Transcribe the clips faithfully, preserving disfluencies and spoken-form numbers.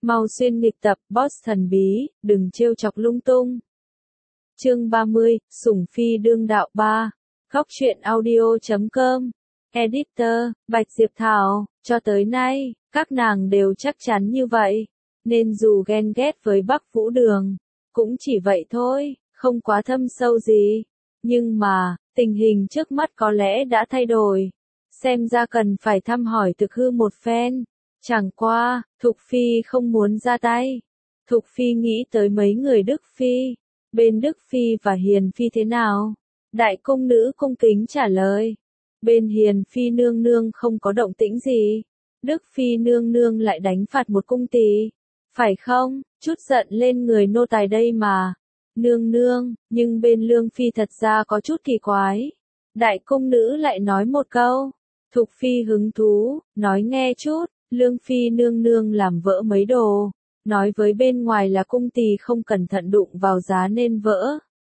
Mau xuyên nghịch tập, boss thần bí, đừng trêu chọc lung tung. Chương ba mươi, Sủng Phi đương đạo ba. Góc truyện audio chấm com. Editor, Bạch Diệp Thảo, cho tới nay, các nàng đều chắc chắn như vậy. Nên dù ghen ghét với Bắc Vũ Đường, cũng chỉ vậy thôi, không quá thâm sâu gì. Nhưng mà, tình hình trước mắt có lẽ đã thay đổi. Xem ra cần phải thăm hỏi thực hư một phen. Chẳng qua, Thục Phi không muốn ra tay. Thục Phi nghĩ tới mấy người Đức Phi. Bên Đức Phi và Hiền Phi thế nào? Đại cung nữ cung kính trả lời. Bên Hiền Phi nương nương không có động tĩnh gì. Đức Phi nương nương lại đánh phạt một cung tỳ. Phải không? Chút giận lên người nô tài đây mà. Nương nương, nhưng bên Lương Phi thật ra có chút kỳ quái. Đại cung nữ lại nói một câu. Thục Phi hứng thú, nói nghe chút. Lương Phi nương nương làm vỡ mấy đồ. Nói với bên ngoài là cung tỳ không cẩn thận đụng vào giá nên vỡ.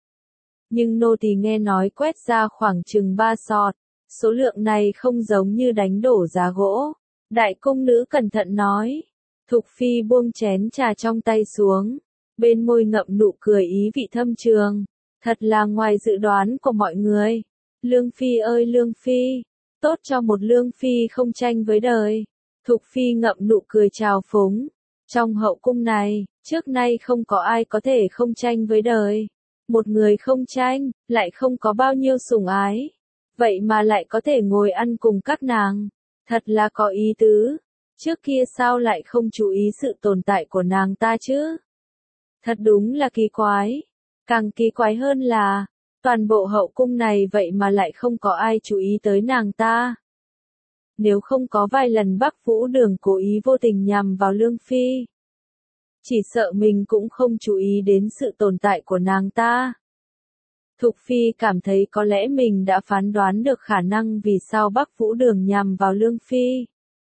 Nhưng nô tỳ nghe nói quét ra khoảng chừng ba sọt. Số lượng này không giống như đánh đổ giá gỗ. Đại cung nữ cẩn thận nói. Thục Phi buông chén trà trong tay xuống. Bên môi ngậm nụ cười ý vị thâm trường. Thật là ngoài dự đoán của mọi người. Lương Phi ơi Lương Phi. Tốt cho một Lương Phi không tranh với đời. Thục Phi ngậm nụ cười trào phúng. Trong hậu cung này, trước nay không có ai có thể không tranh với đời. Một người không tranh, lại không có bao nhiêu sủng ái. Vậy mà lại có thể ngồi ăn cùng các nàng. Thật là có ý tứ. Trước kia sao lại không chú ý sự tồn tại của nàng ta chứ? Thật đúng là kỳ quái. Càng kỳ quái hơn là, toàn bộ hậu cung này vậy mà lại không có ai chú ý tới nàng ta. Nếu không có vài lần Bắc Vũ Đường cố ý vô tình nhằm vào Lương Phi, chỉ sợ mình cũng không chú ý đến sự tồn tại của nàng ta. Thục Phi cảm thấy có lẽ mình đã phán đoán được khả năng vì sao Bắc Vũ Đường nhằm vào Lương Phi.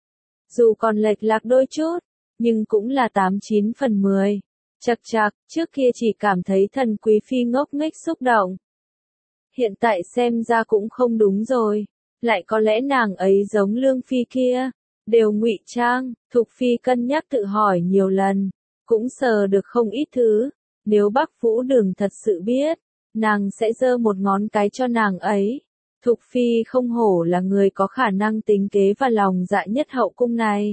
Dù còn lệch lạc đôi chút, nhưng cũng là tám chín phần mười. Chật chạc, trước kia chỉ cảm thấy thần Quý Phi ngốc nghếch xúc động. Hiện tại xem ra cũng không đúng rồi. Lại có lẽ nàng ấy giống Lương Phi kia, đều ngụy trang. Thục Phi cân nhắc tự hỏi nhiều lần, cũng sờ được không ít thứ. Nếu Bắc Vũ Đường thật sự biết, nàng sẽ giơ một ngón cái cho nàng ấy. Thục Phi không hổ là người có khả năng tính kế và lòng dạ nhất hậu cung này.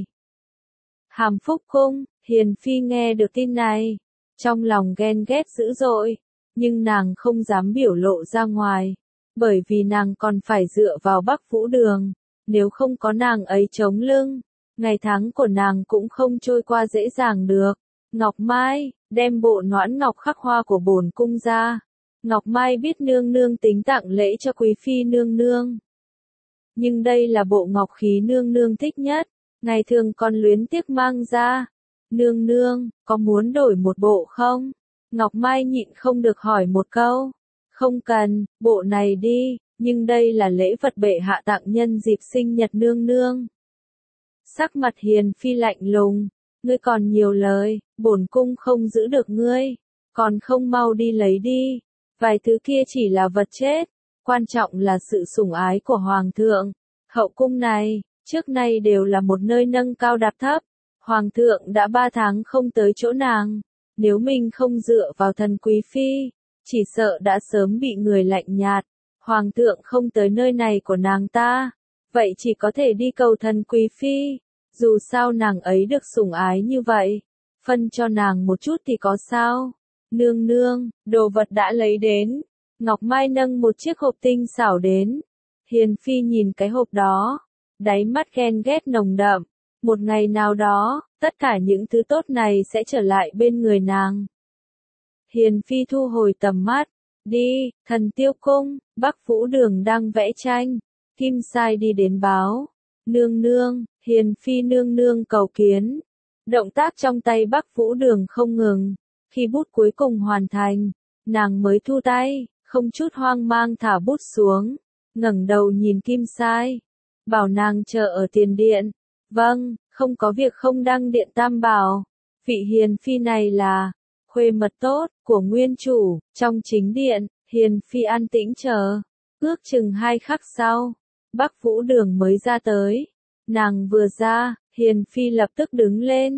Hàm Phúc Cung, Hiền Phi nghe được tin này, trong lòng ghen ghét dữ dội, nhưng nàng không dám biểu lộ ra ngoài. Bởi vì nàng còn phải dựa vào Bắc Vũ Đường, nếu không có nàng ấy chống lưng, ngày tháng của nàng cũng không trôi qua dễ dàng được. Ngọc Mai, đem bộ noãn ngọc khắc hoa của bổn cung ra. Ngọc Mai biết nương nương tính tặng lễ cho Quý Phi nương nương. Nhưng đây là bộ ngọc khí nương nương thích nhất, ngày thường còn luyến tiếc mang ra. Nương nương, có muốn đổi một bộ không? Ngọc Mai nhịn không được hỏi một câu. Không cần, bộ này đi, nhưng đây là lễ vật bệ hạ tặng nhân dịp sinh nhật nương nương. Sắc mặt Hiền Phi lạnh lùng, ngươi còn nhiều lời, bổn cung không giữ được ngươi, còn không mau đi lấy đi, vài thứ kia chỉ là vật chết, quan trọng là sự sủng ái của Hoàng thượng. Hậu cung này, trước nay đều là một nơi nâng cao đạp thấp, Hoàng thượng đã ba tháng không tới chỗ nàng, nếu mình không dựa vào thần Quý Phi, chỉ sợ đã sớm bị người lạnh nhạt. Hoàng thượng không tới nơi này của nàng ta, vậy chỉ có thể đi cầu thần Quý Phi. Dù sao nàng ấy được sủng ái như vậy, phân cho nàng một chút thì có sao? Nương nương, đồ vật đã lấy đến. Ngọc Mai nâng một chiếc hộp tinh xảo đến. Hiền Phi nhìn cái hộp đó, đáy mắt ghen ghét nồng đậm. Một ngày nào đó, tất cả những thứ tốt này sẽ trở lại bên người nàng. Hiền Phi thu hồi tầm mắt. Đi, Thần Tiêu Cung, Bắc Vũ Đường đang vẽ tranh. Kim Sai đi đến báo. Nương nương, Hiền Phi nương nương cầu kiến. Động tác trong tay Bắc Vũ Đường không ngừng. Khi bút cuối cùng hoàn thành, nàng mới thu tay, không chút hoang mang thả bút xuống. Ngẩng đầu nhìn Kim Sai. Bảo nàng chờ ở tiền điện. Vâng, không có việc không đăng điện tam bảo. Vị Hiền Phi này là khuê mật tốt của nguyên chủ. Trong chính điện, Hiền Phi an tĩnh chờ. Ước chừng hai khắc sau, Bắc Vũ Đường mới ra tới. Nàng vừa ra, Hiền Phi lập tức đứng lên.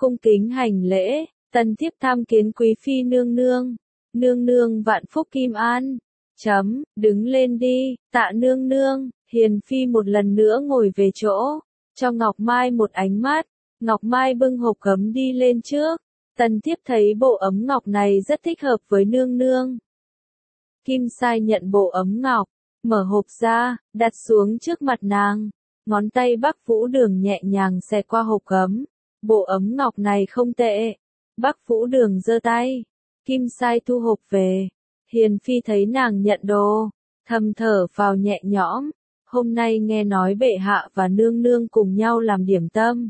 cung kính hành lễ, tần thiếp tham kiến quý phi nương nương. Nương nương vạn phúc kim an. Chấm, đứng lên đi, tạ nương nương. Hiền phi một lần nữa ngồi về chỗ, cho Ngọc Mai một ánh mắt. Ngọc Mai bưng hộp gấm đi lên trước. Tần thiếp thấy bộ ấm ngọc này rất thích hợp với nương nương. Kim Sai nhận bộ ấm ngọc, mở hộp ra, đặt xuống trước mặt nàng. Ngón tay Bắc Vũ Đường nhẹ nhàng xẹt qua hộp gấm. Bộ ấm ngọc này không tệ. Bắc Vũ Đường giơ tay. Kim Sai thu hộp về. Hiền phi thấy nàng nhận đồ, thầm thở vào nhẹ nhõm. Hôm nay nghe nói bệ hạ và nương nương cùng nhau làm điểm tâm.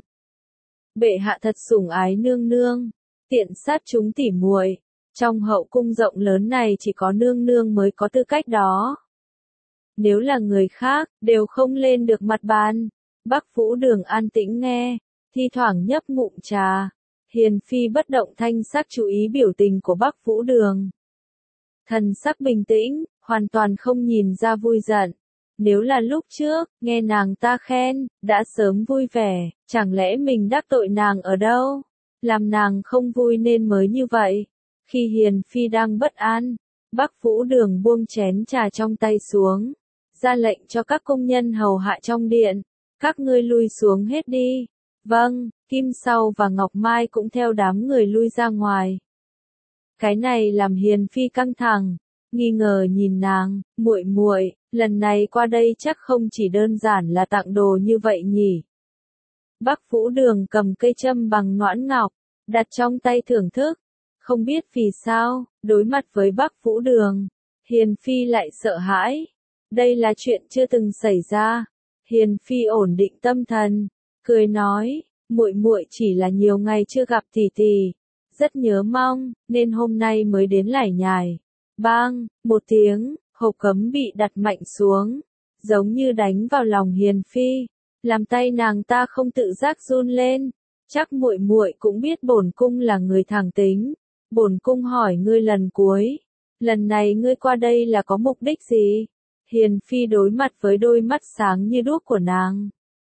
Bệ hạ thật sủng ái nương nương, tiện sát chúng tỉ muội. Trong hậu cung rộng lớn này chỉ có nương nương mới có tư cách đó. Nếu là người khác, đều không lên được mặt bàn. Bắc Vũ Đường an tĩnh nghe, thi thoảng nhấp ngụm trà. Hiền phi bất động thanh sắc chú ý biểu tình của Bắc Vũ Đường. Thần sắc bình tĩnh, hoàn toàn không nhìn ra vui giận. Nếu là lúc trước, nghe nàng ta khen, đã sớm vui vẻ, chẳng lẽ mình đắc tội nàng ở đâu? Làm nàng không vui nên mới như vậy. Khi Hiền phi đang bất an, Bắc Vũ Đường buông chén trà trong tay xuống, ra lệnh cho các công nhân hầu hạ trong điện, các ngươi lui xuống hết đi. Vâng, Kim Sau và Ngọc Mai cũng theo đám người lui ra ngoài. Cái này làm Hiền phi căng thẳng, nghi ngờ nhìn nàng, muội muội, lần này qua đây chắc không chỉ đơn giản là tặng đồ như vậy nhỉ? Bắc Vũ Đường cầm cây châm bằng noãn ngọc, đặt trong tay thưởng thức. Không biết vì sao, đối mặt với Bắc Vũ Đường, Hiền phi lại sợ hãi. Đây là chuyện chưa từng xảy ra. Hiền phi ổn định tâm thần, cười nói, muội muội chỉ là nhiều ngày chưa gặp tỷ tỷ, rất nhớ mong, nên hôm nay mới đến lải nhải. Bang, một tiếng, hộp gấm bị đặt mạnh xuống, giống như đánh vào lòng Hiền phi, làm tay nàng ta không tự giác run lên. Chắc muội muội cũng biết bổn cung là người thẳng tính. Bổn cung hỏi ngươi lần cuối, lần này ngươi qua đây là có mục đích gì? Hiền phi đối mặt với đôi mắt sáng như đuốc của nàng.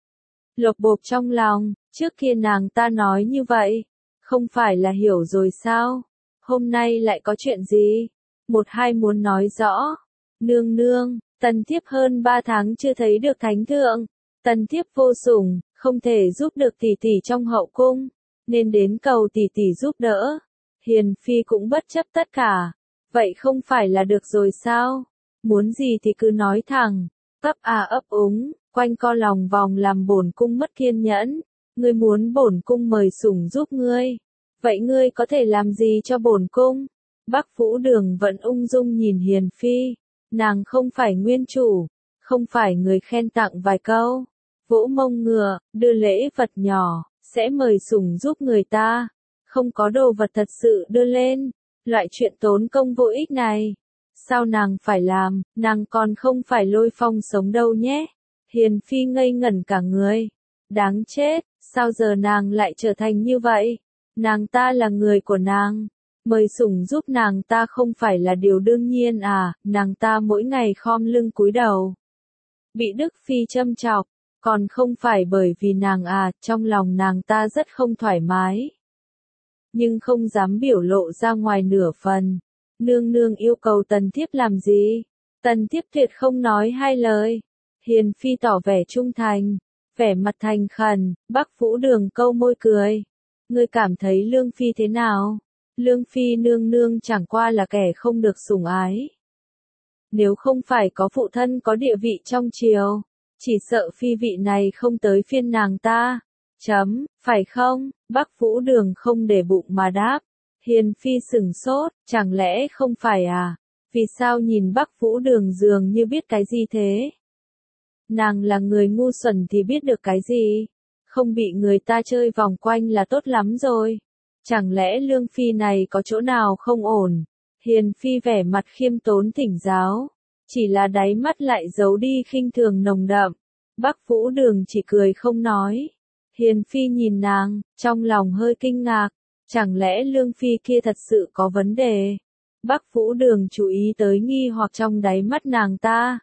Lột bột trong lòng, trước kia nàng ta nói như vậy, không phải là hiểu rồi sao? Hôm nay lại có chuyện gì? Một hai muốn nói rõ. Nương nương, tần thiếp hơn ba tháng chưa thấy được thánh thượng. Tần thiếp vô sủng, không thể giúp được tỷ tỷ trong hậu cung, nên đến cầu tỷ tỷ giúp đỡ. Hiền phi cũng bất chấp tất cả. Vậy không phải là được rồi sao? Muốn gì thì cứ nói thẳng. Ấp à ấp úng, quanh co lòng vòng làm bổn cung mất kiên nhẫn. Ngươi muốn bổn cung mời sủng giúp ngươi. Vậy ngươi có thể làm gì cho bổn cung? Bắc Vũ Đường vẫn ung dung nhìn Hiền phi. Nàng không phải nguyên chủ, không phải người khen tặng vài câu, vỗ mông ngựa, đưa lễ vật nhỏ, sẽ mời sủng giúp người ta. Không có đồ vật thật sự đưa lên, loại chuyện tốn công vô ích này. Sao nàng phải làm, nàng còn không phải lôi phong sống đâu nhé. Hiền phi ngây ngẩn cả người. Đáng chết, sao giờ nàng lại trở thành như vậy? Nàng ta là người của nàng. Mời sủng giúp nàng ta không phải là điều đương nhiên à, nàng ta mỗi ngày khom lưng cúi đầu. Bị Đức Phi châm chọc, còn không phải bởi vì nàng à, trong lòng nàng ta rất không thoải mái. Nhưng không dám biểu lộ ra ngoài nửa phần. Nương nương yêu cầu tần thiếp làm gì? Tần thiếp tuyệt không nói hai lời. Hiền phi tỏ vẻ trung thành, vẻ mặt thành khẩn. Bắc Vũ Đường câu môi cười. Ngươi cảm thấy Lương Phi thế nào? Lương Phi nương nương chẳng qua là kẻ không được sủng ái. Nếu không phải có phụ thân có địa vị trong triều, chỉ sợ phi vị này không tới phiên nàng ta. Chấm, phải không? Bắc Vũ Đường không để bụng mà đáp. Hiền phi sửng sốt, chẳng lẽ không phải à? Vì sao nhìn Bắc Vũ Đường dường như biết cái gì thế? Nàng là người ngu xuẩn thì biết được cái gì? Không bị người ta chơi vòng quanh là tốt lắm rồi. Chẳng lẽ Lương Phi này có chỗ nào không ổn? Hiền phi vẻ mặt khiêm tốn thỉnh giáo, chỉ là đáy mắt lại giấu đi khinh thường nồng đậm. Bắc Vũ Đường chỉ cười không nói. Hiền phi nhìn nàng, trong lòng hơi kinh ngạc, chẳng lẽ Lương Phi kia thật sự có vấn đề? Bắc Vũ Đường chú ý tới nghi hoặc trong đáy mắt nàng ta.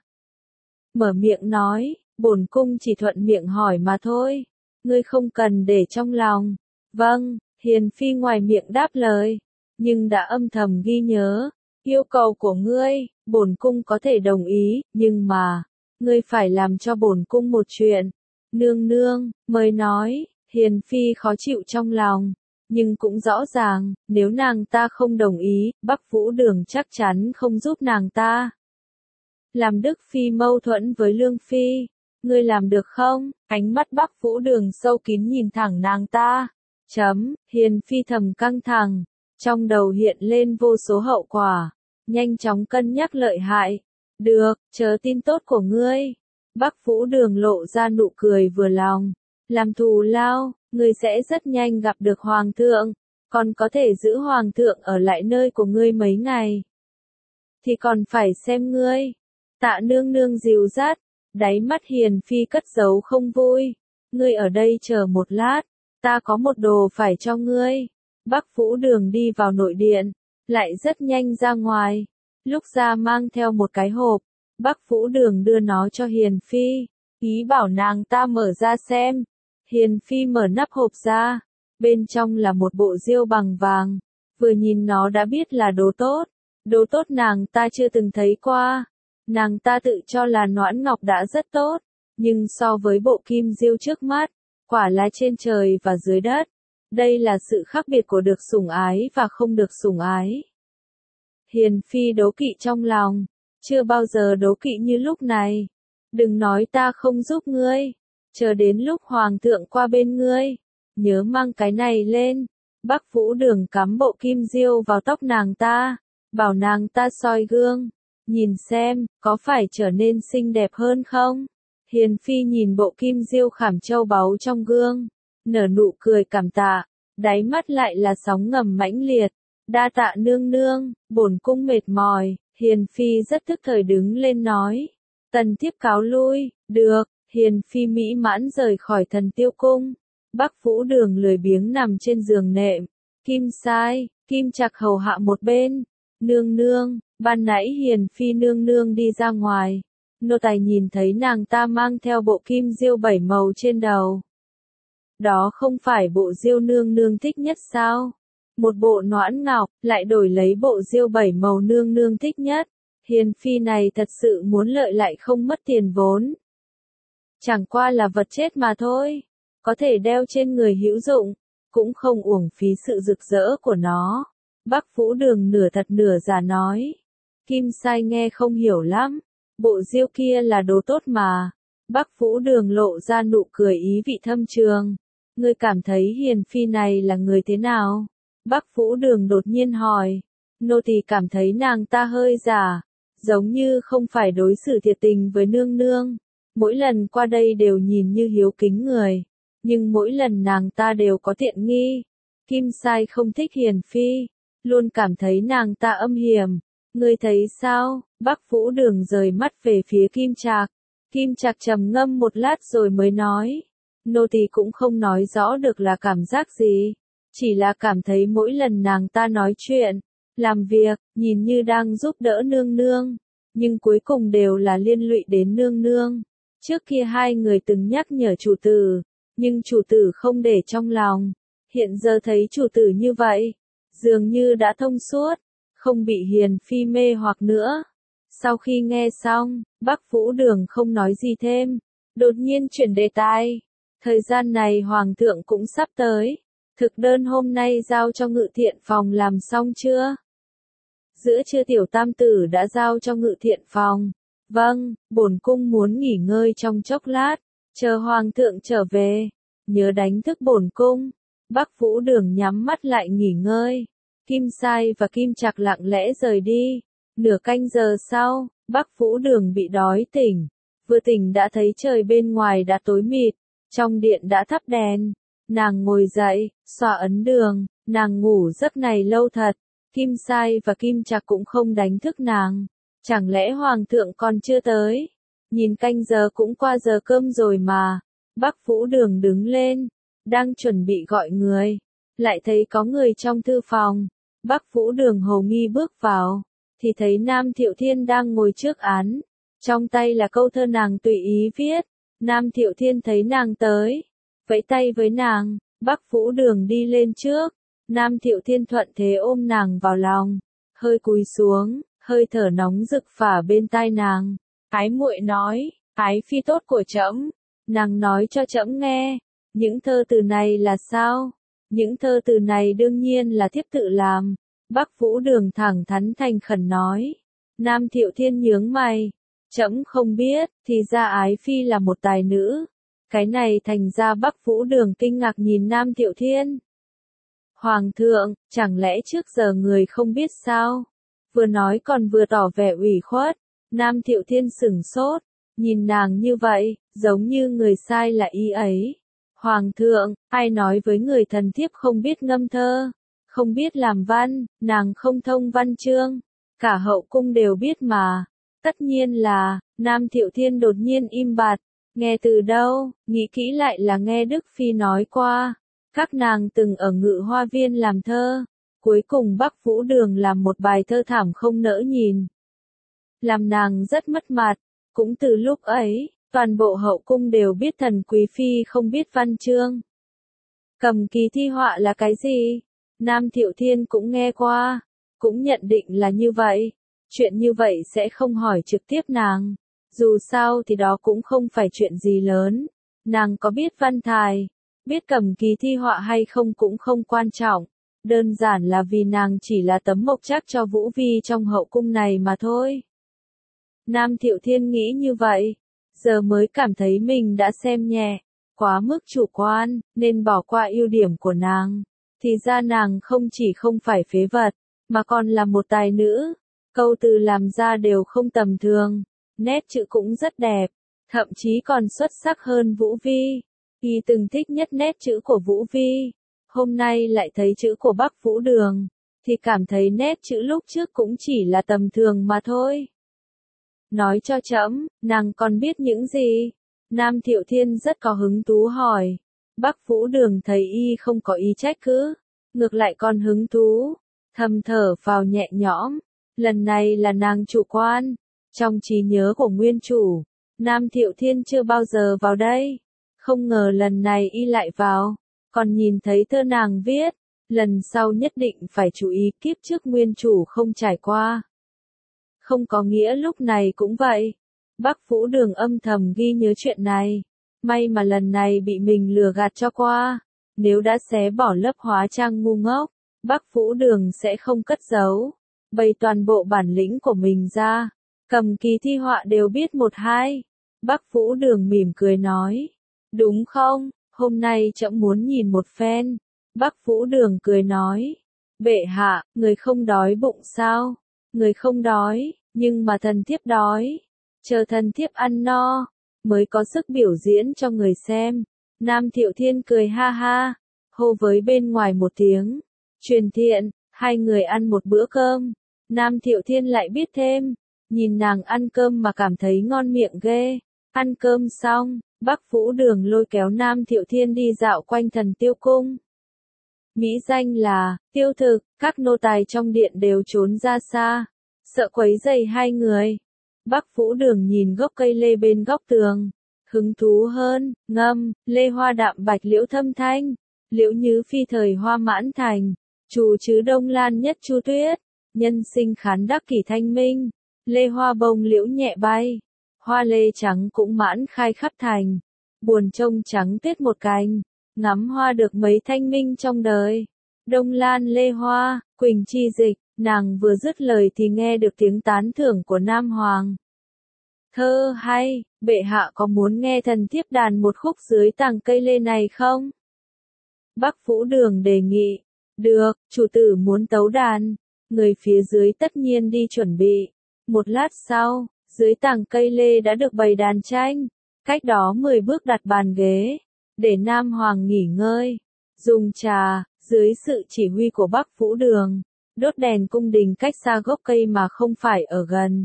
Mở miệng nói, bổn cung chỉ thuận miệng hỏi mà thôi, ngươi không cần để trong lòng. Vâng, Hiền Phi ngoài miệng đáp lời, nhưng đã âm thầm ghi nhớ, yêu cầu của ngươi, bổn cung có thể đồng ý, nhưng mà, ngươi phải làm cho bổn cung một chuyện. Nương nương, mới nói, Hiền Phi khó chịu trong lòng, nhưng cũng rõ ràng, nếu nàng ta không đồng ý, Bắc Vũ Đường chắc chắn không giúp nàng ta. Làm Đức Phi mâu thuẫn với Lương Phi, ngươi làm được không? Ánh mắt Bắc Vũ Đường sâu kín nhìn thẳng nàng ta. Chấm, Hiền Phi thầm căng thẳng, trong đầu hiện lên vô số hậu quả, nhanh chóng cân nhắc lợi hại. Được, chờ tin tốt của ngươi. Bắc Vũ Đường lộ ra nụ cười vừa lòng. Làm thù lao, ngươi sẽ rất nhanh gặp được Hoàng thượng, còn có thể giữ Hoàng thượng ở lại nơi của ngươi mấy ngày. Thì còn phải xem ngươi. Tạ nương nương dìu dắt, đáy mắt Hiền Phi cất giấu không vui. Ngươi ở đây chờ một lát, ta có một đồ phải cho ngươi. Bắc Vũ Đường đi vào nội điện, lại rất nhanh ra ngoài. Lúc ra mang theo một cái hộp, Bắc Vũ Đường đưa nó cho Hiền Phi, ý bảo nàng ta mở ra xem. Hiền Phi mở nắp hộp ra, bên trong là một bộ diêu bằng vàng, vừa nhìn nó đã biết là đồ tốt, đồ tốt nàng ta chưa từng thấy qua. Nàng ta tự cho là noãn ngọc đã rất tốt, nhưng so với bộ kim diêu trước mắt, quả là trên trời và dưới đất. Đây là sự khác biệt của được sủng ái và không được sủng ái. Hiền Phi đố kỵ trong lòng, chưa bao giờ đố kỵ như lúc này. Đừng nói ta không giúp ngươi, chờ đến lúc Hoàng thượng qua bên ngươi, nhớ mang cái này lên. Bắc Vũ Đường cắm bộ kim diêu vào tóc nàng ta, bảo nàng ta soi gương, nhìn xem, có phải trở nên xinh đẹp hơn không? Hiền Phi nhìn bộ kim diêu khảm châu báu trong gương, nở nụ cười cảm tạ, đáy mắt lại là sóng ngầm mãnh liệt. Đa tạ nương nương, bổn cung mệt mỏi. Hiền Phi rất tức thời đứng lên nói. Tần thiếp cáo lui. Được. Hiền Phi mỹ mãn rời khỏi Thần Tiêu Cung. Bắc Vũ Đường lười biếng nằm trên giường nệm. Kim Sai, Kim Trạc hầu hạ một bên. Nương nương, ban nãy Hiền Phi nương nương đi ra ngoài. Nô tài nhìn thấy nàng ta mang theo bộ kim diêu bảy màu trên đầu. Đó không phải bộ diêu nương nương thích nhất sao? Một bộ noãn ngọc, lại đổi lấy bộ diêu bảy màu nương nương thích nhất. Hiền Phi này thật sự muốn lợi lại không mất tiền vốn. Chẳng qua là vật chết mà thôi. Có thể đeo trên người hữu dụng, cũng không uổng phí sự rực rỡ của nó. Bắc Vũ Đường nửa thật nửa giả nói. Kim Sai nghe không hiểu lắm. Bộ diêu kia là đồ tốt mà. Bắc Vũ Đường lộ ra nụ cười ý vị thâm trường. Ngươi cảm thấy Hiền Phi này là người thế nào? Bắc Vũ Đường đột nhiên hỏi. Nô tỳ cảm thấy nàng ta hơi giả, giống như không phải đối xử thiệt tình với nương nương. Mỗi lần qua đây đều nhìn như hiếu kính người, nhưng mỗi lần nàng ta đều có tiện nghi. Kim Sai không thích Hiền Phi, luôn cảm thấy nàng ta âm hiểm. Ngươi thấy sao? Bắc Vũ Đường rời mắt về phía Kim Trạc. Kim Trạc trầm ngâm một lát rồi mới nói. Nô tỳ cũng không nói rõ được là cảm giác gì. Chỉ là cảm thấy mỗi lần nàng ta nói chuyện, làm việc, nhìn như đang giúp đỡ nương nương, nhưng cuối cùng đều là liên lụy đến nương nương. Trước kia hai người từng nhắc nhở chủ tử, nhưng chủ tử không để trong lòng. Hiện giờ thấy chủ tử như vậy, dường như đã thông suốt, không bị Hiền Phi mê hoặc nữa. Sau khi nghe xong, Bắc Vũ Đường không nói gì thêm, đột nhiên chuyển đề tài. Thời gian này Hoàng thượng cũng sắp tới. Thực đơn hôm nay giao cho Ngự Thiện Phòng làm xong chưa? Giữa trưa tiểu tam tử đã giao cho Ngự Thiện Phòng. Vâng, bổn cung muốn nghỉ ngơi trong chốc lát, chờ Hoàng thượng trở về, nhớ đánh thức bổn cung. Bắc Vũ Đường nhắm mắt lại nghỉ ngơi. Kim Sai và Kim Trạc lặng lẽ rời đi. Nửa canh giờ sau, Bắc Vũ Đường bị đói tỉnh. Vừa tỉnh đã thấy trời bên ngoài đã tối mịt, trong điện đã thắp đèn. Nàng ngồi dậy, xoa ấn đường, nàng ngủ giấc này lâu thật. Kim Sai và Kim Trạc cũng không đánh thức nàng. Chẳng lẽ Hoàng thượng còn chưa tới? Nhìn canh giờ cũng qua giờ cơm rồi mà. Bắc Vũ Đường đứng lên, đang chuẩn bị gọi người. Lại thấy có người trong thư phòng. Bắc Vũ Đường hồ nghi bước vào, thì thấy Nam Thiệu Thiên đang ngồi trước án. Trong tay là câu thơ nàng tùy ý viết. Nam Thiệu Thiên thấy nàng tới, vẫy tay với nàng, Bắc Vũ Đường đi lên trước, Nam Thiệu Thiên thuận thế ôm nàng vào lòng, hơi cúi xuống, hơi thở nóng rực phả bên tai nàng. Ái muội nói, ái phi tốt của trẫm, nàng nói cho trẫm nghe, những thơ từ này là sao? Những thơ từ này đương nhiên là thiếp tự làm. Bắc Vũ Đường thẳng thắn thành khẩn nói. Nam Thiệu Thiên nhướng mày, trẫm không biết, thì ra ái phi là một tài nữ. Cái này thành ra Bắc Vũ Đường kinh ngạc nhìn Nam Thiệu Thiên. Hoàng thượng, chẳng lẽ trước giờ người không biết sao? Vừa nói còn vừa tỏ vẻ ủy khuất. Nam Thiệu Thiên sửng sốt, nhìn nàng như vậy, giống như người sai là ý ấy. Hoàng thượng, ai nói với người thần thiếp không biết ngâm thơ, không biết làm văn, nàng không thông văn chương, cả hậu cung đều biết mà. Tất nhiên là, Nam Thiệu Thiên đột nhiên im bặt, nghe từ đâu, nghĩ kỹ lại là nghe Đức Phi nói qua. Các nàng từng ở Ngự Hoa Viên làm thơ, cuối cùng Bắc Vũ Đường làm một bài thơ thảm không nỡ nhìn. Làm nàng rất mất mặt, cũng từ lúc ấy, toàn bộ hậu cung đều biết thần quý phi không biết văn chương. Cầm kỳ thi họa là cái gì? Nam Thiệu Thiên cũng nghe qua, cũng nhận định là như vậy. Chuyện như vậy sẽ không hỏi trực tiếp nàng. Dù sao thì đó cũng không phải chuyện gì lớn. Nàng có biết văn thải, biết cầm kỳ thi họa hay không cũng không quan trọng. Đơn giản là vì nàng chỉ là tấm mộc trác cho Vũ Vi trong hậu cung này mà thôi. Nam Thiệu Thiên nghĩ như vậy, giờ mới cảm thấy mình đã xem nhẹ, quá mức chủ quan, nên bỏ qua ưu điểm của nàng. Thì ra nàng không chỉ không phải phế vật, mà còn là một tài nữ. Câu từ làm ra đều không tầm thường, nét chữ cũng rất đẹp, thậm chí còn xuất sắc hơn Vũ Vi. Y từng thích nhất nét chữ của Vũ Vi, hôm nay lại thấy chữ của Bắc Vũ Đường, thì cảm thấy nét chữ lúc trước cũng chỉ là tầm thường mà thôi. Nói cho trẫm, nàng còn biết những gì? Nam Thiệu Thiên rất có hứng thú hỏi. Bắc Vũ Đường thấy y không có ý trách cứ, ngược lại còn hứng thú, thầm thở vào nhẹ nhõm. Lần này là nàng chủ quan, trong trí nhớ của nguyên chủ, Nam Thiệu Thiên chưa bao giờ vào đây. Không ngờ lần này y lại vào, còn nhìn thấy thơ nàng viết, lần sau nhất định phải chú ý kiếp trước nguyên chủ không trải qua. Không có nghĩa lúc này cũng vậy. Bắc Vũ Đường âm thầm ghi nhớ chuyện này. May mà lần này bị mình lừa gạt cho qua. Nếu đã xé bỏ lớp hóa trang ngu ngốc, Bắc Vũ Đường sẽ không cất giấu, bày toàn bộ bản lĩnh của mình ra. Cầm kỳ thi họa đều biết một hai. Bắc Vũ Đường mỉm cười nói. Đúng không, hôm nay trẫm muốn nhìn một phen. Bắc Vũ Đường cười nói. Bệ hạ, người không đói bụng sao? Người không đói, nhưng mà thần thiếp đói. Chờ thần thiếp ăn no, mới có sức biểu diễn cho người xem. Nam Thiệu Thiên cười ha ha, hô với bên ngoài một tiếng. Truyền thiện, hai người ăn một bữa cơm. Nam Thiệu Thiên lại biết thêm, nhìn nàng ăn cơm mà cảm thấy ngon miệng ghê. Ăn cơm xong, Bắc Vũ Đường lôi kéo Nam Thiệu Thiên đi dạo quanh Thần Tiêu Cung. Mỹ danh là, tiêu thực, các nô tài trong điện đều trốn ra xa, sợ quấy rầy hai người. Bắc Vũ Đường nhìn gốc cây lê bên góc tường, hứng thú hơn, ngâm, lê hoa đạm bạch liễu thâm thanh, liễu nhứ phi thời hoa mãn thành, trù chứ đông lan nhất chu tuyết, nhân sinh khán đắc kỷ thanh minh, lê hoa bông liễu nhẹ bay, hoa lê trắng cũng mãn khai khắp thành, buồn trông trắng tuyết một cành, ngắm hoa được mấy thanh minh trong đời. Đông lan lê hoa, Quỳnh chi dịch, nàng vừa dứt lời thì nghe được tiếng tán thưởng của Nam Hoàng. Thơ hay, bệ hạ có muốn nghe thần thiếp đàn một khúc dưới tàng cây lê này không? Bắc Vũ Đường đề nghị. Được, chủ tử muốn tấu đàn. Người phía dưới tất nhiên đi chuẩn bị. Một lát sau, dưới tàng cây lê đã được bày đàn tranh. Cách đó mười bước đặt bàn ghế, để Nam Hoàng nghỉ ngơi, dùng trà, dưới sự chỉ huy của Bắc Vũ Đường, đốt đèn cung đình cách xa gốc cây mà không phải ở gần.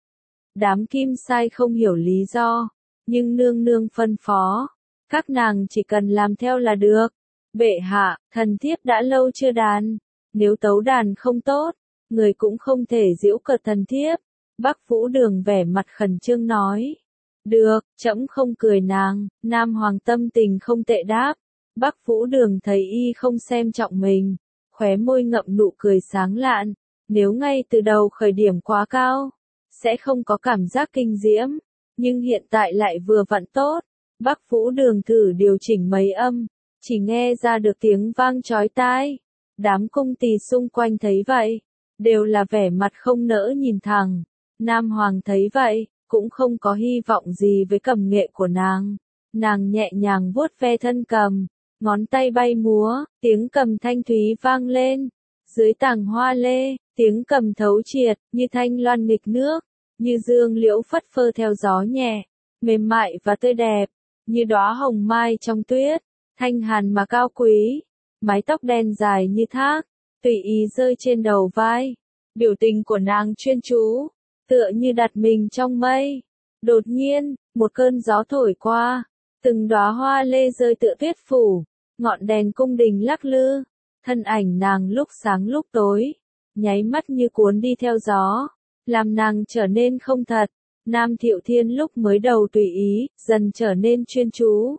Đám kim sai không hiểu lý do, nhưng nương nương phân phó, các nàng chỉ cần làm theo là được. Bệ hạ, thần thiếp đã lâu chưa đàn, nếu tấu đàn không tốt, người cũng không thể giễu cợt thần thiếp. Bắc Vũ Đường vẻ mặt khẩn trương nói. Được, trẫm không cười nàng. Nam Hoàng tâm tình không tệ đáp. Bắc Vũ Đường thấy y không xem trọng mình, khóe môi ngậm nụ cười sáng lạn, nếu ngay từ đầu khởi điểm quá cao, sẽ không có cảm giác kinh diễm, nhưng hiện tại lại vừa vặn tốt. Bắc Vũ Đường thử điều chỉnh mấy âm, chỉ nghe ra được tiếng vang chói tai. Đám cung tỳ xung quanh thấy vậy, đều là vẻ mặt không nỡ nhìn thẳng. Nam Hoàng thấy vậy, cũng không có hy vọng gì với cầm nghệ của nàng. Nàng nhẹ nhàng vuốt ve thân cầm, ngón tay bay múa, tiếng cầm thanh thúy vang lên. Dưới tàng hoa lê, tiếng cầm thấu triệt, như thanh loan nghịch nước, như dương liễu phất phơ theo gió nhẹ, mềm mại và tươi đẹp, như đóa hồng mai trong tuyết, thanh hàn mà cao quý. Mái tóc đen dài như thác, tùy ý rơi trên đầu vai. Biểu tình của nàng chuyên chú, tựa như đặt mình trong mây. Đột nhiên, một cơn gió thổi qua, từng đóa hoa lê rơi tựa tuyết phủ, ngọn đèn cung đình lắc lư, thân ảnh nàng lúc sáng lúc tối, nháy mắt như cuốn đi theo gió, làm nàng trở nên không thật. Nam Thiệu Thiên lúc mới đầu tùy ý, dần trở nên chuyên chú.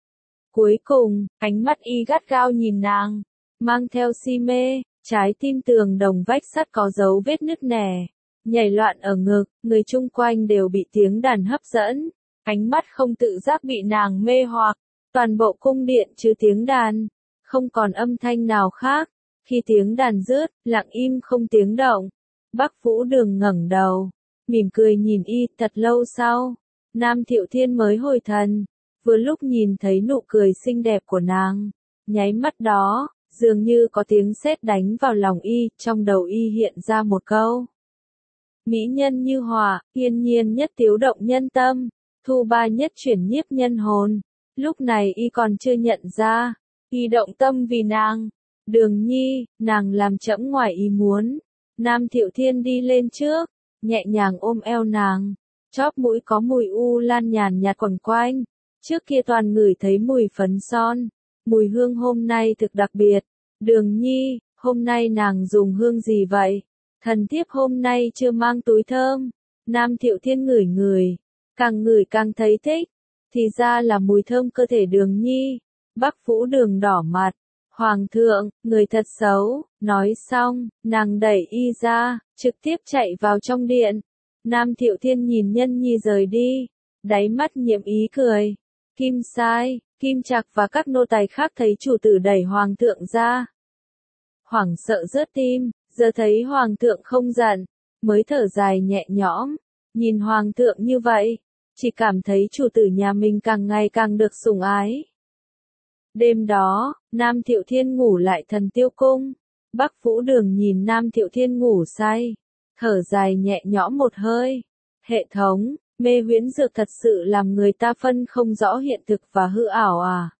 Cuối cùng, ánh mắt y gắt gao nhìn nàng, mang theo si mê, trái tim tường đồng vách sắt có dấu vết nứt nẻ, nhảy loạn ở ngực, người chung quanh đều bị tiếng đàn hấp dẫn, ánh mắt không tự giác bị nàng mê hoặc, toàn bộ cung điện trừ tiếng đàn, không còn âm thanh nào khác. Khi tiếng đàn dứt, lặng im không tiếng động. Bắc Vũ Đường ngẩng đầu, mỉm cười nhìn y. Thật lâu sau, Nam Thiệu Thiên mới hồi thần, vừa lúc nhìn thấy nụ cười xinh đẹp của nàng, nháy mắt đó, dường như có tiếng sét đánh vào lòng y, trong đầu y hiện ra một câu. Mỹ nhân như hỏa, yên nhiên nhất tiếu động nhân tâm, thu ba nhất chuyển nhiếp nhân hồn. Lúc này y còn chưa nhận ra, y động tâm vì nàng. Đường Nhi, nàng làm trẫm ngoài ý muốn. Nam Thiệu Thiên đi lên trước, nhẹ nhàng ôm eo nàng, chóp mũi có mùi u lan nhàn nhạt quẩn quanh. Trước kia toàn ngửi thấy mùi phấn son, mùi hương hôm nay thực đặc biệt. Đường Nhi, hôm nay nàng dùng hương gì vậy? Thần thiếp hôm nay chưa mang túi thơm. Nam Thiệu Thiên ngửi ngửi, càng ngửi càng thấy thích, thì ra là mùi thơm cơ thể Đường Nhi. Bắc Vũ Đường đỏ mặt, Hoàng thượng, người thật xấu. Nói xong, nàng đẩy y ra, trực tiếp chạy vào trong điện. Nam Thiệu Thiên nhìn Nhân Nhi rời đi, đáy mắt nhiễm ý cười. Kim Sai, Kim Trạc và các nô tài khác thấy chủ tử đẩy Hoàng thượng ra, hoảng sợ rớt tim, giờ thấy Hoàng thượng không giận, mới thở dài nhẹ nhõm. Nhìn Hoàng thượng như vậy, chỉ cảm thấy chủ tử nhà mình càng ngày càng được sủng ái. Đêm đó, Nam Thiệu Thiên ngủ lại Thần Tiêu Cung. Bắc Vũ Đường nhìn Nam Thiệu Thiên ngủ say, thở dài nhẹ nhõm một hơi. Hệ thống, mê huyễn dược thật sự làm người ta phân không rõ hiện thực và hư ảo à?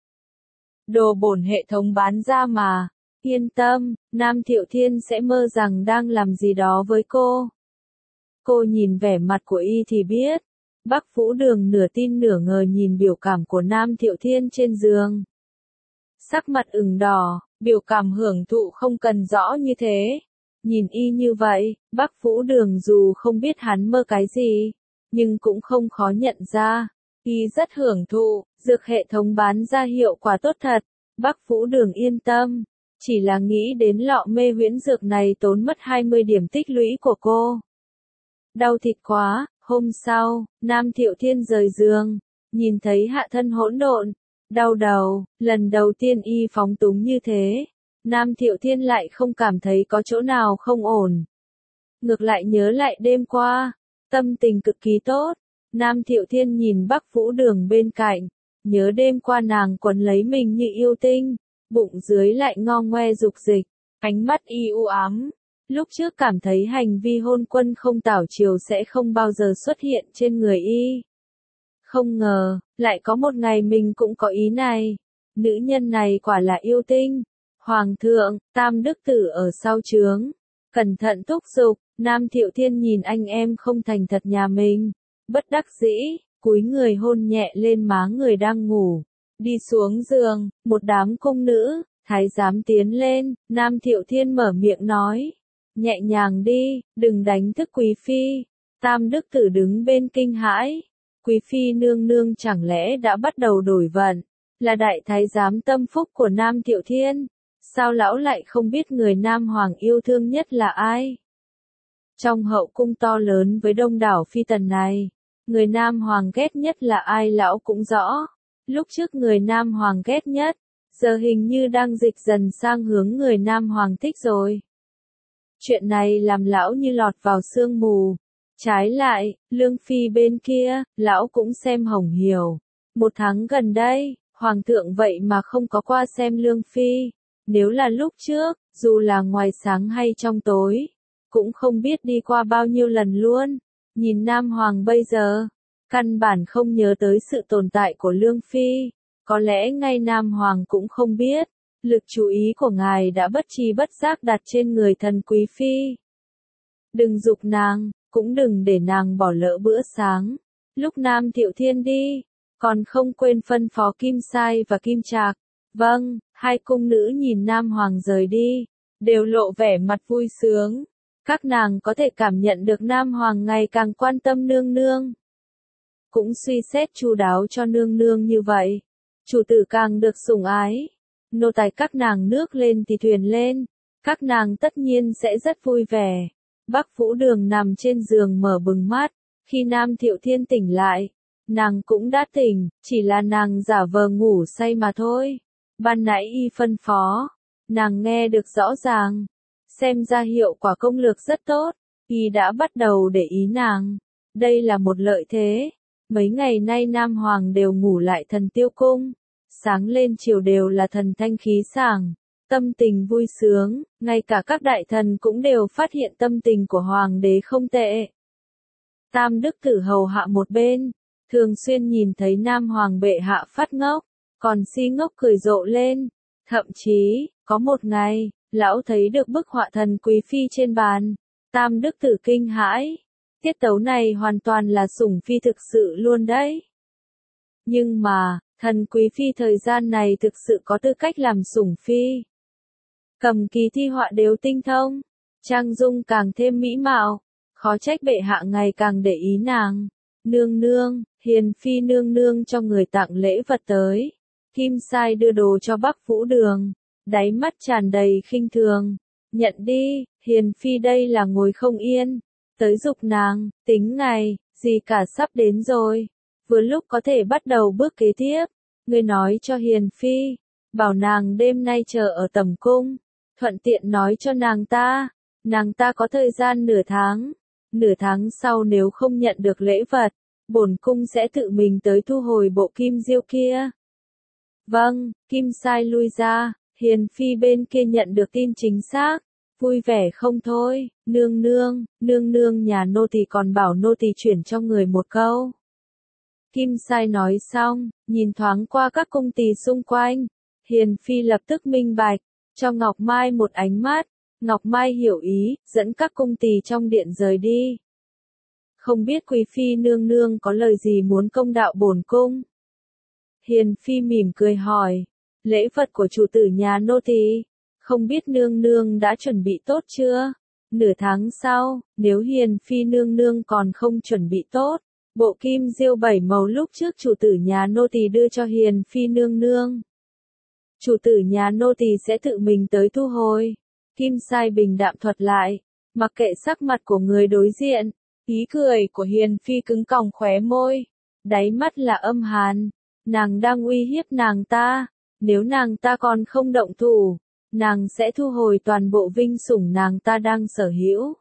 Đồ bổn hệ thống bán ra mà. Yên tâm, Nam Thiệu Thiên sẽ mơ rằng đang làm gì đó với cô. Cô nhìn vẻ mặt của y thì biết. Bắc Vũ Đường nửa tin nửa ngờ nhìn biểu cảm của Nam Thiệu Thiên trên giường. Sắc mặt ửng đỏ, biểu cảm hưởng thụ không cần rõ như thế. Nhìn y như vậy, Bắc Vũ Đường dù không biết hắn mơ cái gì, nhưng cũng không khó nhận ra. Y rất hưởng thụ, dược hệ thống bán ra hiệu quả tốt thật. Bắc Vũ Đường yên tâm, chỉ là nghĩ đến lọ mê huyễn dược này tốn mất hai mươi điểm tích lũy của cô. Đau thịt quá. Hôm sau, Nam Thiệu Thiên rời giường, nhìn thấy hạ thân hỗn độn, đau đầu, lần đầu tiên y phóng túng như thế. Nam Thiệu Thiên lại không cảm thấy có chỗ nào không ổn. Ngược lại nhớ lại đêm qua, tâm tình cực kỳ tốt. Nam Thiệu Thiên nhìn Bắc Vũ Đường bên cạnh, nhớ đêm qua nàng quấn lấy mình như yêu tinh, bụng dưới lại ngo ngoe dục dịch, ánh mắt y u ám. Lúc trước cảm thấy hành vi hôn quân không tảo chiều sẽ không bao giờ xuất hiện trên người y. Không ngờ, lại có một ngày mình cũng có ý này. Nữ nhân này quả là yêu tinh. Hoàng thượng, Tam Đức Tử ở sau trướng. Cẩn thận thúc giục. Nam Thiệu Thiên nhìn anh em không thành thật nhà mình. Bất đắc dĩ, cúi người hôn nhẹ lên má người đang ngủ. Đi xuống giường, một đám cung nữ, thái giám tiến lên. Nam Thiệu Thiên mở miệng nói. Nhẹ nhàng đi, đừng đánh thức Quý Phi. Tam Đức Tử đứng bên kinh hãi. Quý Phi nương nương chẳng lẽ đã bắt đầu đổi vận, là đại thái giám tâm phúc của Nam Thiệu Thiên. Sao lão lại không biết người Nam Hoàng yêu thương nhất là ai? Trong hậu cung to lớn với đông đảo phi tần này, người Nam Hoàng ghét nhất là ai lão cũng rõ. Lúc trước người Nam Hoàng ghét nhất, giờ hình như đang dịch dần sang hướng người Nam Hoàng thích rồi. Chuyện này làm lão như lọt vào sương mù. Trái lại, Lương Phi bên kia, lão cũng xem hồng hiểu. Một tháng gần đây, Hoàng thượng vậy mà không có qua xem Lương Phi. Nếu là lúc trước, dù là ngoài sáng hay trong tối, cũng không biết đi qua bao nhiêu lần luôn. Nhìn Nam Hoàng bây giờ, căn bản không nhớ tới sự tồn tại của Lương Phi. Có lẽ ngay Nam Hoàng cũng không biết, lực chú ý của ngài đã bất tri bất giác đặt trên người thần quý phi. Đừng giục nàng, cũng đừng để nàng bỏ lỡ bữa sáng. Lúc Nam Thiệu Thiên đi, còn không quên phân phó Kim Sai và Kim Trạc. Vâng, hai cung nữ nhìn Nam Hoàng rời đi, đều lộ vẻ mặt vui sướng. Các nàng có thể cảm nhận được Nam Hoàng ngày càng quan tâm nương nương. Cũng suy xét chu đáo cho nương nương như vậy. Chủ tử càng được sủng ái. Nô tài các nàng nước lên thì thuyền lên. Các nàng tất nhiên sẽ rất vui vẻ. Bắc Vũ Đường nằm trên giường mở bừng mắt. Khi Nam Thiệu Thiên tỉnh lại, nàng cũng đã tỉnh, chỉ là nàng giả vờ ngủ say mà thôi. Ban nãy y phân phó, nàng nghe được rõ ràng. Xem ra hiệu quả công lược rất tốt, y đã bắt đầu để ý nàng. Đây là một lợi thế. Mấy ngày nay Nam Hoàng đều ngủ lại thần tiêu cung. Sáng lên chiều đều là thần thanh khí sảng, tâm tình vui sướng, ngay cả các đại thần cũng đều phát hiện tâm tình của Hoàng đế không tệ. Tam Đức Tử hầu hạ một bên, thường xuyên nhìn thấy Nam Hoàng bệ hạ phát ngốc, còn si ngốc cười rộ lên. Thậm chí, có một ngày, lão thấy được bức họa thần quý phi trên bàn. Tam Đức Tử kinh hãi. Tiết tấu này hoàn toàn là sủng phi thực sự luôn đấy. Nhưng mà, thần quý phi thời gian này thực sự có tư cách làm sủng phi. Cầm kỳ thi họa đều tinh thông, trang dung càng thêm mỹ mạo, khó trách bệ hạ ngày càng để ý nàng. Nương nương, Hiền Phi nương nương cho người tặng lễ vật tới. Kim Sai đưa đồ cho Bắc Vũ Đường, đáy mắt tràn đầy khinh thường. Nhận đi, Hiền Phi đây là ngồi không yên. Tới giục nàng, tính ngày, gì cả sắp đến rồi. Vừa lúc có thể bắt đầu bước kế tiếp. Ngươi nói cho Hiền Phi, bảo nàng đêm nay chờ ở tầm cung. Thuận tiện nói cho nàng ta, nàng ta có thời gian nửa tháng. Nửa tháng sau nếu không nhận được lễ vật, bổn cung sẽ tự mình tới thu hồi bộ kim diêu kia. Vâng, Kim Sai lui ra, Hiền Phi bên kia nhận được tin chính xác. Vui vẻ không thôi, nương nương, nương nương nhà nô tỳ còn bảo nô tỳ chuyển cho người một câu. Kim Sai nói xong, nhìn thoáng qua các cung tỳ xung quanh. Hiền Phi lập tức minh bạch, cho Ngọc Mai một ánh mắt. Ngọc Mai hiểu ý, dẫn các cung tỳ trong điện rời đi. Không biết quý phi nương nương có lời gì muốn công đạo bổn cung? Hiền Phi mỉm cười hỏi, lễ vật của chủ tử nhà nô tỳ, không biết nương nương đã chuẩn bị tốt chưa? Nửa tháng sau, nếu Hiền Phi nương nương còn không chuẩn bị tốt, bộ kim diêu bảy màu lúc trước chủ tử nhà nô tỳ đưa cho Hiền Phi nương nương, chủ tử nhà nô tỳ sẽ tự mình tới thu hồi. Kim Sai bình đạm thuật lại, mặc kệ sắc mặt của người đối diện, ý cười của Hiền Phi cứng còng khóe môi, đáy mắt là âm hàn. Nàng đang uy hiếp nàng ta, nếu nàng ta còn không động thủ, nàng sẽ thu hồi toàn bộ vinh sủng nàng ta đang sở hữu.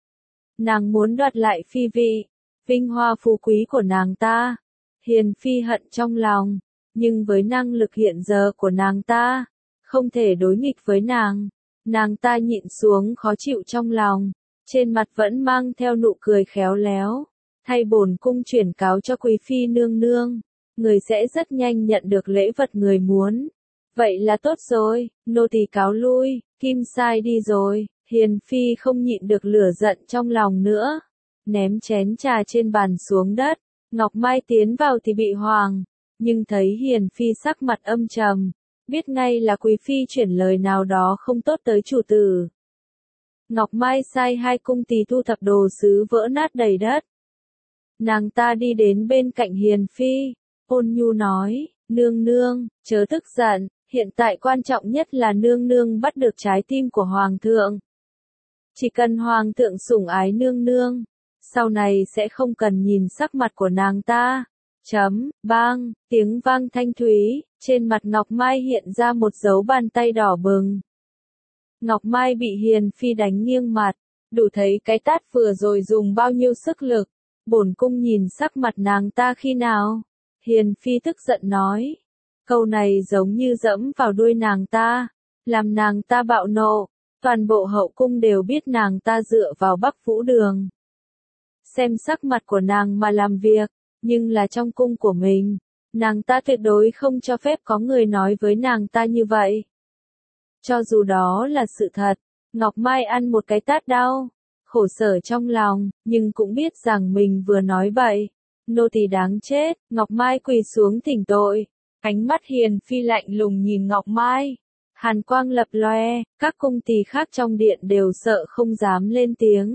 Nàng muốn đoạt lại phi vị, vinh hoa phú quý của nàng ta. Hiền Phi hận trong lòng, nhưng với năng lực hiện giờ của nàng ta, không thể đối nghịch với nàng. Nàng ta nhịn xuống khó chịu trong lòng, trên mặt vẫn mang theo nụ cười khéo léo. Thay bổn cung chuyển cáo cho quý phi nương nương, người sẽ rất nhanh nhận được lễ vật người muốn. Vậy là tốt rồi, nô tỳ cáo lui. Kim Sai đi rồi, Hiền Phi không nhịn được lửa giận trong lòng nữa, ném chén trà trên bàn xuống đất. Ngọc Mai tiến vào thì bị Hoàng, nhưng thấy Hiền Phi sắc mặt âm trầm, biết ngay là quý phi chuyển lời nào đó không tốt tới chủ tử. Ngọc Mai sai hai cung tỳ thu thập đồ sứ vỡ nát đầy đất. Nàng ta đi đến bên cạnh Hiền Phi, ôn nhu nói, Nương nương, chớ tức giận, hiện tại quan trọng nhất là nương nương bắt được trái tim của hoàng thượng. Chỉ cần hoàng thượng sủng ái nương nương, sau này sẽ không cần nhìn sắc mặt của nàng ta. Chấm, bang, tiếng vang thanh thúy, trên mặt Ngọc Mai hiện ra một dấu bàn tay đỏ bừng. Ngọc Mai bị Hiền Phi đánh nghiêng mặt, đủ thấy cái tát vừa rồi dùng bao nhiêu sức lực. Bổn cung nhìn sắc mặt nàng ta khi nào? Hiền Phi tức giận nói. Câu này giống như dẫm vào đuôi nàng ta, làm nàng ta bạo nộ. Toàn bộ hậu cung đều biết nàng ta dựa vào Bắc Vũ Đường. Xem sắc mặt của nàng mà làm việc, nhưng là trong cung của mình, nàng ta tuyệt đối không cho phép có người nói với nàng ta như vậy. Cho dù đó là sự thật, Ngọc Mai ăn một cái tát đau, khổ sở trong lòng, nhưng cũng biết rằng mình vừa nói bậy. Nô tỳ đáng chết, Ngọc Mai quỳ xuống thỉnh tội. Ánh mắt Hiền Phi lạnh lùng nhìn Ngọc Mai. Hàn quang lập loe, các cung tỳ khác trong điện đều sợ không dám lên tiếng.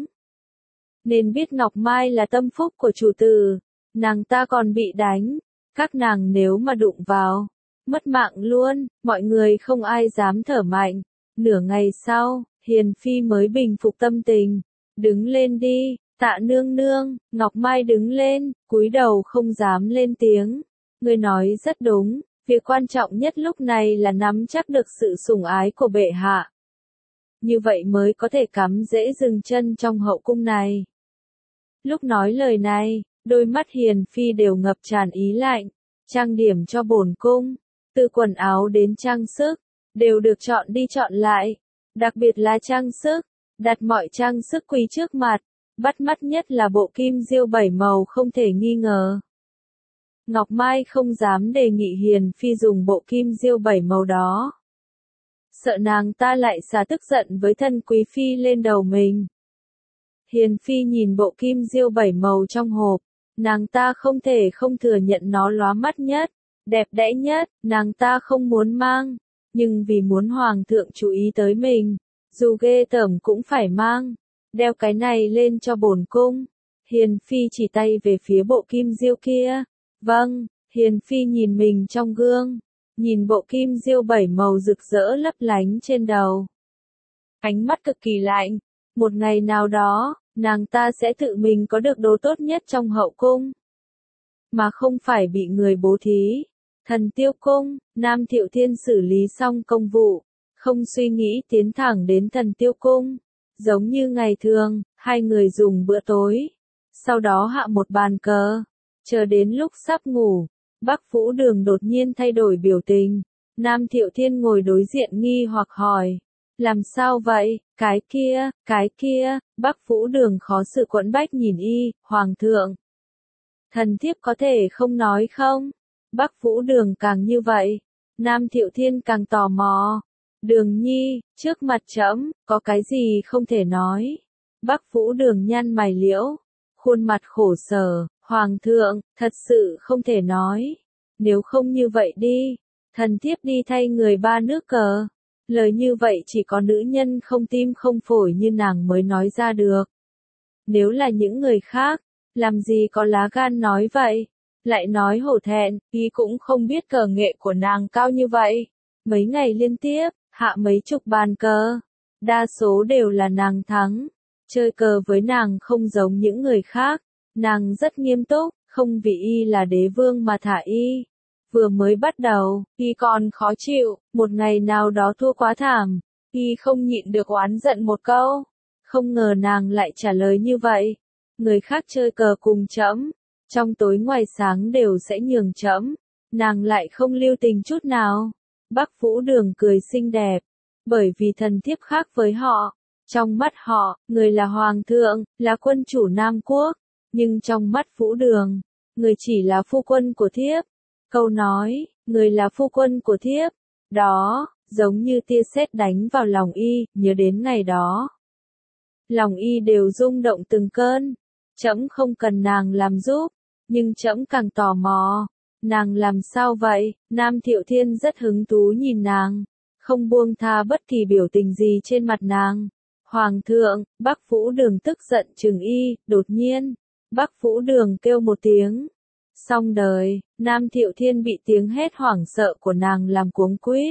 Nên biết Ngọc Mai là tâm phúc của chủ tử, nàng ta còn bị đánh, các nàng nếu mà đụng vào, mất mạng luôn, mọi người không ai dám thở mạnh. Nửa ngày sau, Hiền Phi mới bình phục tâm tình, đứng lên đi, Tạ nương nương. Ngọc Mai đứng lên, cúi đầu không dám lên tiếng. Ngươi nói rất đúng. Việc quan trọng nhất lúc này là nắm chắc được sự sủng ái của bệ hạ. Như vậy mới có thể cắm dễ dừng chân trong hậu cung này. Lúc nói lời này, đôi mắt Hiền Phi đều ngập tràn ý lạnh. Trang điểm cho bổn cung, từ quần áo đến trang sức, đều được chọn đi chọn lại. Đặc biệt là trang sức, đặt mọi trang sức quý trước mặt. Bắt mắt nhất là bộ kim diêu bảy màu không thể nghi ngờ. Ngọc Mai không dám đề nghị Hiền Phi dùng bộ kim diêu bảy màu đó. Sợ nàng ta lại xả tức giận với thân quý phi lên đầu mình. Hiền Phi nhìn bộ kim diêu bảy màu trong hộp, nàng ta không thể không thừa nhận nó lóa mắt nhất, đẹp đẽ nhất, nàng ta không muốn mang, nhưng vì muốn hoàng thượng chú ý tới mình, dù ghê tởm cũng phải mang. Đeo cái này lên cho bổn cung. Hiền Phi chỉ tay về phía bộ kim diêu kia. Vâng, Hiền Phi nhìn mình trong gương, nhìn bộ kim diêu bảy màu rực rỡ lấp lánh trên đầu. Ánh mắt cực kỳ lạnh, một ngày nào đó, nàng ta sẽ tự mình có được đồ tốt nhất trong hậu cung, mà không phải bị người bố thí. Thần Tiêu Cung, Nam Thiệu Thiên xử lý xong công vụ, không suy nghĩ tiến thẳng đến Thần Tiêu Cung. Giống như ngày thường, hai người dùng bữa tối, sau đó hạ một bàn cờ. Chờ đến lúc sắp ngủ, Bắc Vũ Đường đột nhiên thay đổi biểu tình. Nam Thiệu Thiên ngồi đối diện nghi hoặc hỏi. Làm sao vậy, cái kia, cái kia, Bắc Vũ Đường khó xử quẫn bách nhìn y, Hoàng thượng. Thần thiếp có thể không nói không? Bắc Vũ Đường càng như vậy, Nam Thiệu Thiên càng tò mò. Đường nhi, trước mặt trẫm, có cái gì không thể nói? Bắc Vũ Đường nhăn mày liễu, khuôn mặt khổ sở. Hoàng thượng, thật sự không thể nói. Nếu không như vậy đi, thần thiếp đi thay người ba nước cờ. Lời như vậy chỉ có nữ nhân không tim không phổi như nàng mới nói ra được. Nếu là những người khác, làm gì có lá gan nói vậy? Lại nói hổ thẹn, y cũng không biết cờ nghệ của nàng cao như vậy. Mấy ngày liên tiếp, hạ mấy chục bàn cờ. Đa số đều là nàng thắng. Chơi cờ với nàng không giống những người khác. Nàng rất nghiêm túc, không vì y là đế vương mà thả y. Vừa mới bắt đầu, y còn khó chịu, một ngày nào đó thua quá thảm, y không nhịn được oán giận một câu. Không ngờ nàng lại trả lời như vậy. Người khác chơi cờ cùng trẫm, trong tối ngoài sáng đều sẽ nhường trẫm, nàng lại không lưu tình chút nào. Bắc Vũ Đường cười xinh đẹp, bởi vì thần thiếp khác với họ. Trong mắt họ, người là hoàng thượng, là quân chủ Nam Quốc. Nhưng trong mắt Vũ Đường, người chỉ là phu quân của thiếp. Câu nói, người là phu quân của thiếp, đó, giống như tia sét đánh vào lòng y, nhớ đến ngày đó. Lòng y đều rung động từng cơn. Trẫm không cần nàng làm giúp, nhưng trẫm càng tò mò. Nàng làm sao vậy? Nam Thiệu Thiên rất hứng thú nhìn nàng, không buông tha bất kỳ biểu tình gì trên mặt nàng. Hoàng thượng, Bắc Vũ Đường tức giận trừng y, đột nhiên. Bắc Vũ Đường kêu một tiếng. Xong đời, Nam Thiệu Thiên bị tiếng hét hoảng sợ của nàng làm cuống quýt.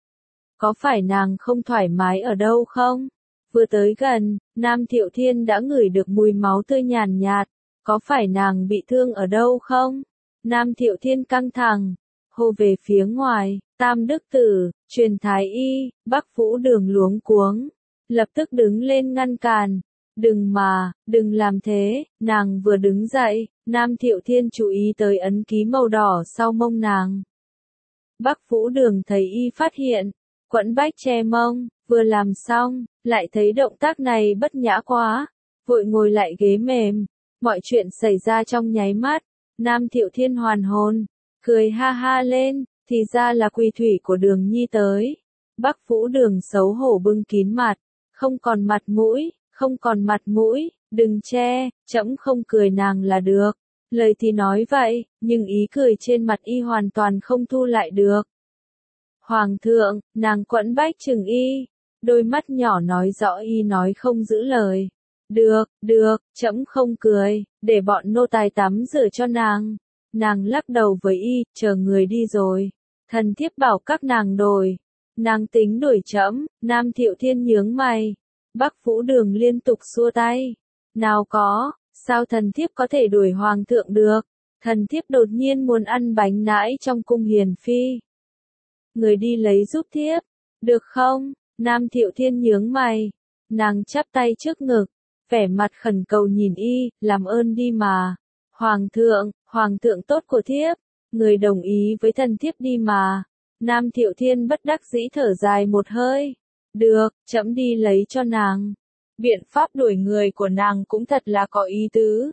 Có phải nàng không thoải mái ở đâu không? Vừa tới gần, Nam Thiệu Thiên đã ngửi được mùi máu tươi nhàn nhạt. Có phải nàng bị thương ở đâu không? Nam Thiệu Thiên căng thẳng, hô về phía ngoài, Tam Đức Tử, Truyền Thái Y, Bắc Vũ Đường luống cuống, lập tức đứng lên ngăn cản. Đừng mà, đừng làm thế, nàng vừa đứng dậy, Nam Thiệu Thiên chú ý tới ấn ký màu đỏ sau mông nàng. Bắc Vũ Đường thấy y phát hiện, quẫn bách che mông, vừa làm xong, lại thấy động tác này bất nhã quá, vội ngồi lại ghế mềm. Mọi chuyện xảy ra trong nháy mắt, Nam Thiệu Thiên hoàn hồn, cười ha ha lên, thì ra là Quỳ Thủy của Đường Nhi tới. Bắc Vũ Đường xấu hổ bưng kín mặt, không còn mặt mũi, không còn mặt mũi, đừng che, trẫm không cười nàng là được. Lời thì nói vậy, nhưng ý cười trên mặt y hoàn toàn không thu lại được. Hoàng thượng, nàng quẫn bách chừng y, đôi mắt nhỏ nói rõ y nói không giữ lời. Được, được, trẫm không cười, để bọn nô tài tắm rửa cho nàng. Nàng lắc đầu với y, chờ người đi rồi. Thần thiếp bảo các nàng đổi. Nàng tính đuổi trẫm. Nam Thiệu Thiên nhướng mày. Bắc Vũ Đường liên tục xua tay. Nào có, sao thần thiếp có thể đuổi hoàng thượng được? Thần thiếp đột nhiên muốn ăn bánh nãi trong cung hiền phi. Người đi lấy giúp thiếp, được không? Nam Thiệu Thiên nhướng mày. Nàng chắp tay trước ngực, vẻ mặt khẩn cầu nhìn y, làm ơn đi mà. Hoàng thượng, hoàng thượng tốt của thiếp, người đồng ý với thần thiếp đi mà. Nam Thiệu Thiên bất đắc dĩ thở dài một hơi. Được, trẫm đi lấy cho nàng. Biện pháp đuổi người của nàng cũng thật là có ý tứ.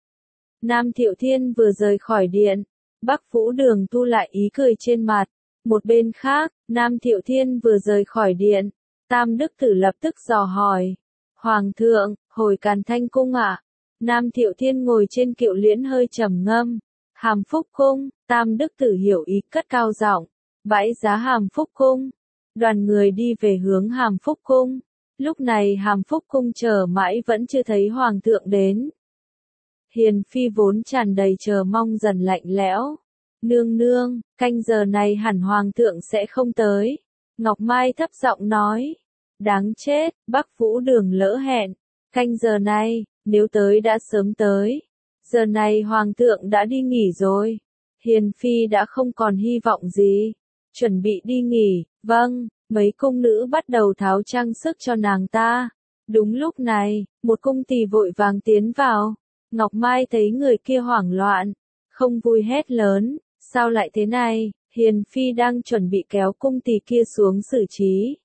Nam Thiệu Thiên vừa rời khỏi điện, Bắc Vũ Đường thu lại ý cười trên mặt. Một bên khác, Nam Thiệu Thiên vừa rời khỏi điện, Tam Đức Tử lập tức dò hỏi. Hoàng thượng, hồi Càn Thanh cung ạ. À? Nam Thiệu Thiên ngồi trên kiệu liễn hơi trầm ngâm. Hàm Phúc cung, Tam Đức Tử hiểu ý cất cao giọng. Bãi giá Hàm Phúc cung. Đoàn người đi về hướng Hàm Phúc cung. Lúc này Hàm Phúc cung chờ mãi vẫn chưa thấy hoàng thượng đến. Hiền phi vốn tràn đầy chờ mong dần lạnh lẽo. Nương nương, canh giờ này hẳn hoàng thượng sẽ không tới. Ngọc Mai thấp giọng nói. Đáng chết, Bắc Vũ Đường lỡ hẹn. Canh giờ này, nếu tới đã sớm tới. Giờ này hoàng thượng đã đi nghỉ rồi. Hiền phi đã không còn hy vọng gì. Chuẩn bị đi nghỉ, vâng, mấy cung nữ bắt đầu tháo trang sức cho nàng ta. Đúng lúc này, một cung tỳ vội vàng tiến vào. Ngọc Mai thấy người kia hoảng loạn, không vui hét lớn. Sao lại thế này? Hiền phi đang chuẩn bị kéo cung tỳ kia xuống xử trí.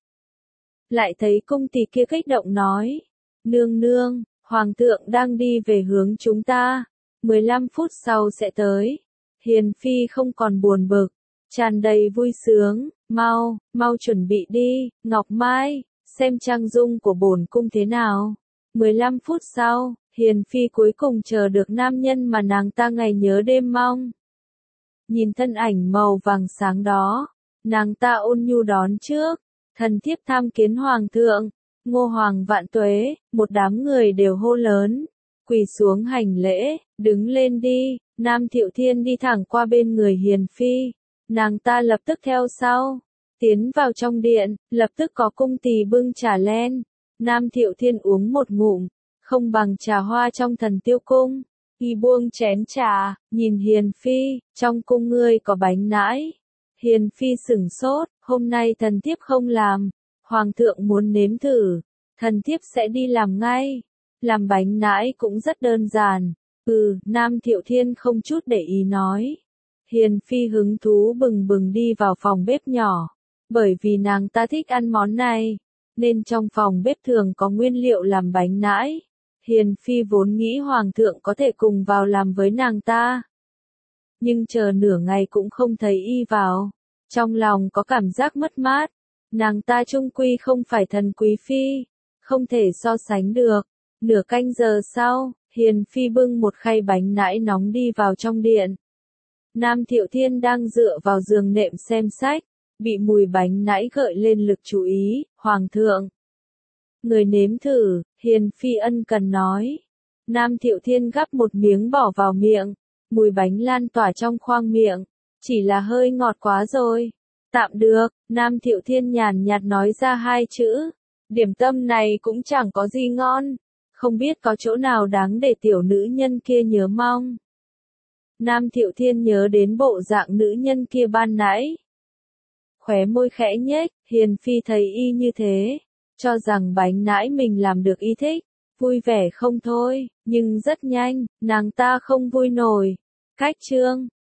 Lại thấy cung tỳ kia kích động nói. Nương nương, hoàng thượng đang đi về hướng chúng ta. mười lăm phút sau sẽ tới. Hiền phi không còn buồn bực, tràn đầy vui sướng. Mau, mau chuẩn bị đi, Ngọc Mai, xem trang dung của bổn cung thế nào. mười lăm phút sau, Hiền phi cuối cùng chờ được nam nhân mà nàng ta ngày nhớ đêm mong. Nhìn thân ảnh màu vàng sáng đó, nàng ta ôn nhu đón trước. Thần thiếp tham kiến hoàng thượng. Ngô hoàng vạn tuế, một đám người đều hô lớn. Quỳ xuống hành lễ, đứng lên đi. Nam Thiệu Thiên đi thẳng qua bên người Hiền phi. Nàng ta lập tức theo sau. Tiến vào trong điện, lập tức có cung tỳ bưng trà len. Nam Thiệu Thiên uống một ngụm, không bằng trà hoa trong Thần Tiêu cung. Y buông chén trà, nhìn Hiền phi, trong cung ngươi có bánh nãi. Hiền phi sửng sốt, hôm nay thần thiếp không làm. Hoàng thượng muốn nếm thử, thần thiếp sẽ đi làm ngay. Làm bánh nãi cũng rất đơn giản. Ừ, Nam Thiệu Thiên không chút để ý nói. Hiền phi hứng thú bừng bừng đi vào phòng bếp nhỏ. Bởi vì nàng ta thích ăn món này, nên trong phòng bếp thường có nguyên liệu làm bánh nãi. Hiền phi vốn nghĩ hoàng thượng có thể cùng vào làm với nàng ta. Nhưng chờ nửa ngày cũng không thấy y vào. Trong lòng có cảm giác mất mát. Nàng ta chung quy không phải thần quý phi. Không thể so sánh được. Nửa canh giờ sau, Hiền phi bưng một khay bánh nãi nóng đi vào trong điện. Nam Thiệu Thiên đang dựa vào giường nệm xem sách. Bị mùi bánh nãi gợi lên lực chú ý. Hoàng thượng, người nếm thử. Hiền phi ân cần nói. Nam Thiệu Thiên gắp một miếng bỏ vào miệng. mùi bánh lan tỏa trong khoang miệng. Chỉ là hơi ngọt quá rồi. Tạm được, Nam Thiệu Thiên nhàn nhạt nói ra hai chữ. Điểm tâm này cũng chẳng có gì ngon. Không biết có chỗ nào đáng để tiểu nữ nhân kia nhớ mong. Nam Thiệu Thiên nhớ đến bộ dạng nữ nhân kia ban nãy. Khóe môi khẽ nhếch, Hiền Phi thấy y như thế. Cho rằng bánh nãy mình làm được y thích. Vui vẻ không thôi, nhưng rất nhanh, nàng ta không vui nổi. Cách chương